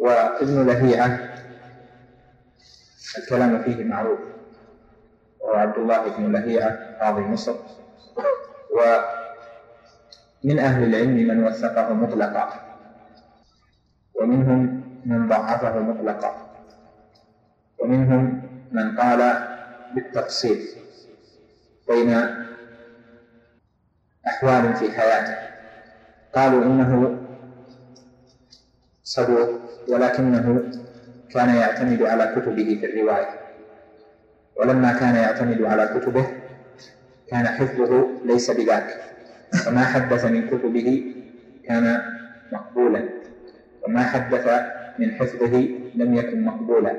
وابن لهيعة الكلام فيه معروف، وهو عبد الله بن لهيعة قاضي مصر، ومن أهل العلم من وثقه مطلقا، ومنهم من ضعفه مطلقا، ومنهم من قال بالتفصيل بين أحوال في حياته. قالوا إنه صدوق ولكنه كان يعتمد على كتبه في الرواية، ولما كان يعتمد على كتبه كان حفظه ليس بذاك، وما حدث من كتبه كان مقبولا، وما حدث من حفظه لم يكن مقبولا.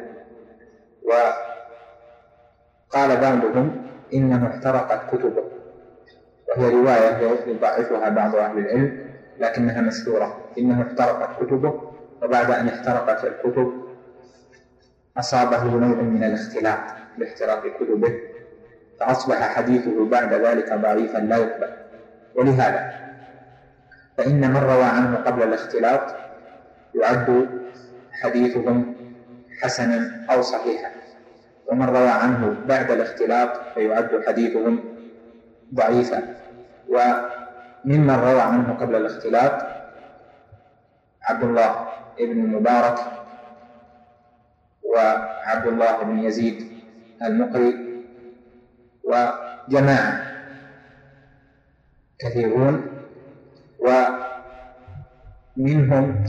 وقال بعضهم إنه احترقت كتبه، وهي رواية يضعفها بعض أهل العلم لكنها مشهورة، إنه احترقت كتبه، وبعد أن احترقت الكتب أصابه نوع من الاختلاط باحتراق كتبه، فأصبح حديثه بعد ذلك ضعيفا لا يقبل. ولهذا فإن من روى عنه قبل الاختلاط يعد حديثهم حسنا أو صحيحا، ومن روى عنه بعد الاختلاط فيعد حديثهم ضعيفا. وممن روى عنه قبل الاختلاط عبد الله بن المبارك، وعبد الله بن يزيد المقري، وجماعة كثيرون. ومنهم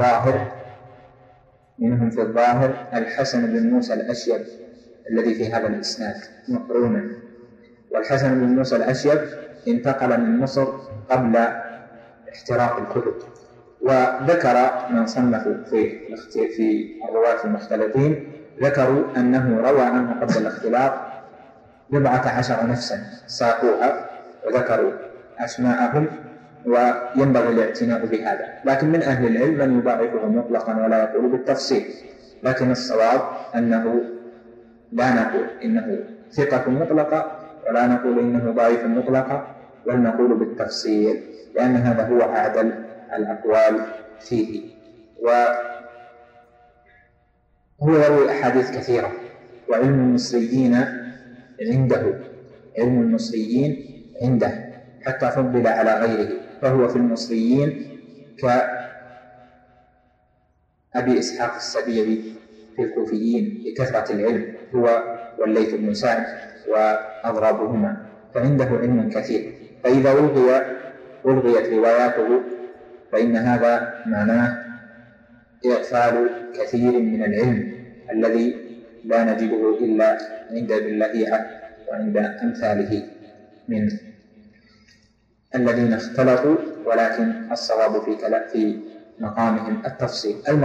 في الظاهر الحسن بن موسى الأشيب الذي في هذا الإسناد مقرونا، والحسن بن موسى الأشيب انتقل من مصر قبل احتراق الكتب. وذكر من صنفوا في الرواة المختلفين ذكروا أنه روى عنه قبل الاختلاط 14 نفسا ساقوها وذكروا أسماءهم، وينبغي الاعتناء بهذا. لكن من أهل العلم من يضعفه مطلقا ولا يقول بالتفصيل، لكن الصواب أنه لا نقول إنه ثقة مطلقة ولا نقول إنه ضعيف مطلقا، بل نقول بالتفصيل، لأن هذا هو أعدل الأقوال فيه. وهو يروي أحاديث كثيرة، وعلم المصريين عنده حتى فضل على غيره، فهو في المصريين كأبي إسحاق السبيعي في الكوفيين لكثرة العلم، هو والليث بن سعد وأضرابهما، فعنده علم كثير. فإذا ألغيت رواياته فإن هذا معناه إغفال كثير من العلم الذي لا نجده إلا عند ابن لهيعة وعند أمثاله من الذين اختلطوا، ولكن الصواب في مقامهم التفصيل.